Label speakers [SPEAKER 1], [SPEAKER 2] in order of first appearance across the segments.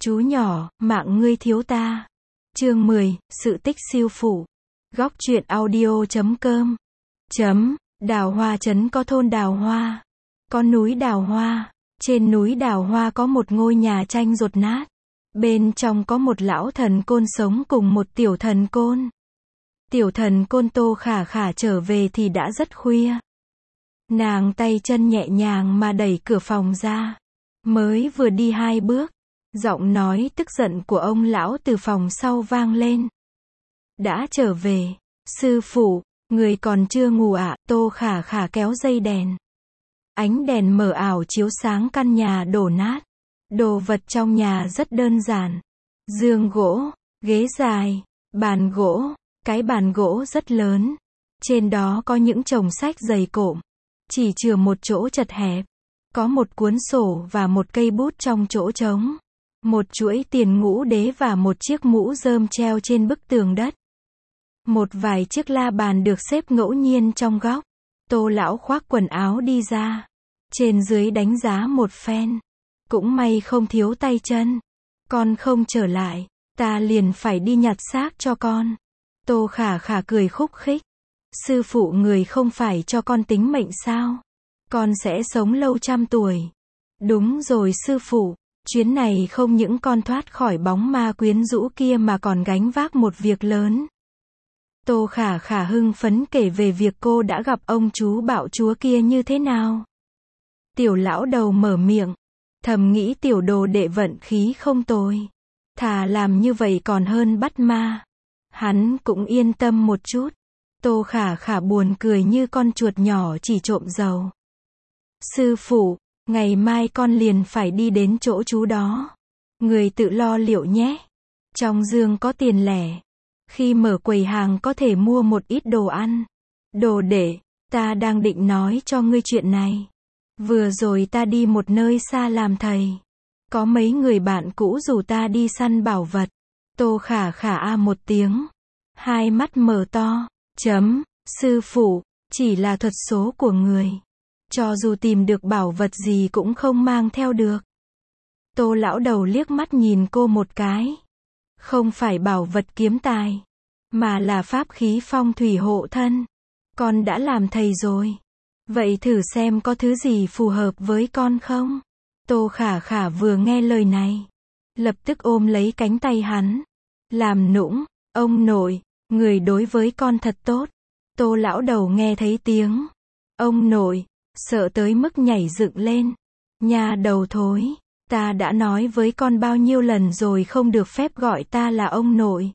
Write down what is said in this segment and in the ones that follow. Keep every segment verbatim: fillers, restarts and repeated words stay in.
[SPEAKER 1] Chú nhỏ, mạng ngươi thiếu ta. Chương mười, sự tích siêu phụ. Góc truyện audio chấm com. Chấm, Đào Hoa trấn có thôn Đào Hoa. Có núi Đào Hoa. Trên núi Đào Hoa có một ngôi nhà tranh dột nát. Bên trong có một lão thần côn sống cùng một tiểu thần côn. Tiểu thần côn Tô Khả Khả trở về thì đã rất khuya. Nàng tay chân nhẹ nhàng mà đẩy cửa phòng ra. Mới vừa đi hai bước, giọng nói tức giận của ông lão từ phòng sau vang lên. Đã trở về, sư phụ, người còn chưa ngủ ạ? À? Tô Khả Khả kéo dây đèn. Ánh đèn mờ ảo chiếu sáng căn nhà đổ nát. Đồ vật trong nhà rất đơn giản. Giường gỗ, ghế dài, bàn gỗ, cái bàn gỗ rất lớn. Trên đó có những chồng sách dày cộm. Chỉ chừa một chỗ chật hẹp. Có một cuốn sổ và một cây bút trong chỗ trống. Một chuỗi tiền ngũ đế và một chiếc mũ rơm treo trên bức tường đất. Một vài chiếc la bàn được xếp ngẫu nhiên trong góc. Tô lão khoác quần áo đi ra. Trên dưới đánh giá một phen. Cũng may không thiếu tay chân. Con không trở lại, ta liền phải đi nhặt xác cho con. Tô Khả Khả cười khúc khích. Sư phụ người không phải cho con tính mệnh sao? Con sẽ sống lâu trăm tuổi. Đúng rồi sư phụ, chuyến này không những con thoát khỏi bóng ma quyến rũ kia mà còn gánh vác một việc lớn. Tô Khả Khả hưng phấn kể về việc cô đã gặp ông chú bạo chúa kia như thế nào. Tiểu lão đầu mở miệng, thầm nghĩ tiểu đồ đệ vận khí không tồi. Thà làm như vậy còn hơn bắt ma. Hắn cũng yên tâm một chút. Tô Khả Khả buồn cười như con chuột nhỏ chỉ trộm dầu. Sư phụ, ngày mai con liền phải đi đến chỗ chú đó. Người tự lo liệu nhé. Trong giường có tiền lẻ. Khi mở quầy hàng có thể mua một ít đồ ăn. Đồ đệ, ta đang định nói cho ngươi chuyện này. Vừa rồi ta đi một nơi xa làm thầy. Có mấy người bạn cũ rủ ta đi săn bảo vật. Tô Khả Khả a một tiếng. Hai mắt mở to. Chấm, sư phụ, chỉ là thuật số của người. Cho dù tìm được bảo vật gì cũng không mang theo được. Tô lão đầu liếc mắt nhìn cô một cái. Không phải bảo vật kiếm tài, mà là pháp khí phong thủy hộ thân. Con đã làm thầy rồi. Vậy thử xem có thứ gì phù hợp với con không? Tô Khả Khả vừa nghe lời này, lập tức ôm lấy cánh tay hắn. Làm nũng, ông nội, người đối với con thật tốt. Tô lão đầu nghe thấy tiếng ông nội, sợ tới mức nhảy dựng lên. Nhà đầu thối, ta đã nói với con bao nhiêu lần rồi không được phép gọi ta là ông nội.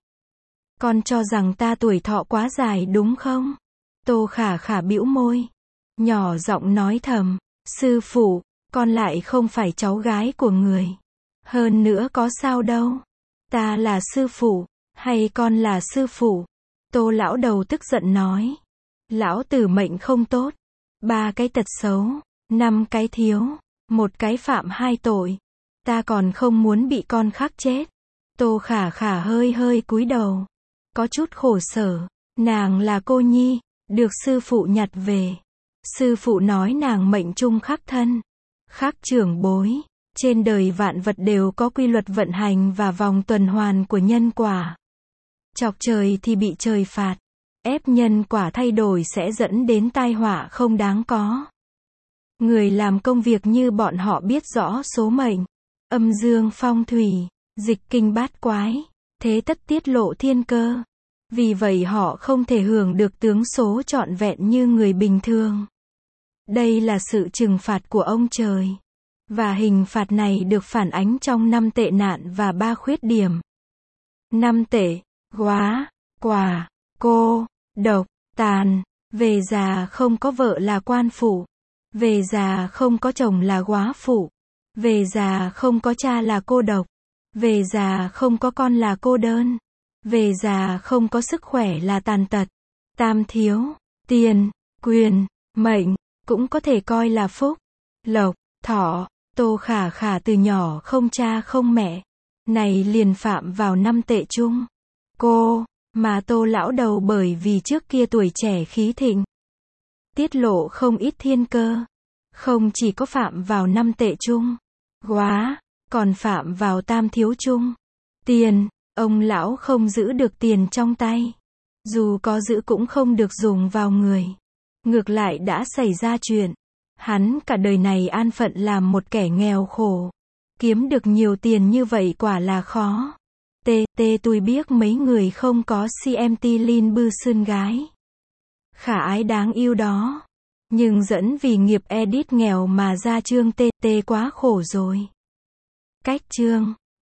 [SPEAKER 1] Con cho rằng ta tuổi thọ quá dài đúng không? Tô Khả Khả bĩu môi, nhỏ giọng nói thầm, sư phụ, con lại không phải cháu gái của người. Hơn nữa có sao đâu. Ta là sư phụ, hay con là sư phụ? Tô lão đầu tức giận nói. Lão tử mệnh không tốt. Ba cái tật xấu, năm cái thiếu, một cái phạm hai tội. Ta còn không muốn bị con khắc chết. Tô Khả Khả hơi hơi cúi đầu. Có chút khổ sở. Nàng là cô nhi, được sư phụ nhặt về. Sư phụ nói nàng mệnh trung khắc thân. Khắc trưởng bối. Trên đời vạn vật đều có quy luật vận hành và vòng tuần hoàn của nhân quả. Chọc trời thì bị trời phạt. Ép nhân quả thay đổi sẽ dẫn đến tai họa không đáng có. Người làm công việc như bọn họ biết rõ số mệnh, âm dương phong thủy, dịch kinh bát quái, thế tất tiết lộ thiên cơ. Vì vậy họ không thể hưởng được tướng số trọn vẹn như người bình thường. Đây là sự trừng phạt của ông trời. Và hình phạt này được phản ánh trong năm tệ nạn và ba khuyết điểm. Năm tệ, góa, quả, cô, độc, tàn. Về già không có vợ là quan phụ. Về già không có chồng là góa phụ. Về già không có cha là cô độc. Về già không có con là cô đơn. Về già không có sức khỏe là tàn tật. Tam thiếu, tiền, quyền, mệnh, cũng có thể coi là phúc, lộc, thọ. Tô Khả Khả từ nhỏ không cha không mẹ. Này liền phạm vào năm tệ chung. Cô, mà Tô lão đầu bởi vì trước kia tuổi trẻ khí thịnh, tiết lộ không ít thiên cơ. Không chỉ có phạm vào năm tệ chung. Góa, còn phạm vào tam thiếu chung. Tiền, ông lão không giữ được tiền trong tay. Dù có giữ cũng không được dùng vào người. Ngược lại đã xảy ra chuyện. Hắn cả đời này an phận làm một kẻ nghèo khổ. Kiếm được nhiều tiền như vậy quả là khó. T, T tôi biết mấy người không có xê em tê Lin bư sơn gái. Khả ái đáng yêu đó. Nhưng dẫn vì nghiệp edit nghèo mà ra chương T, T quá khổ rồi. Cách chương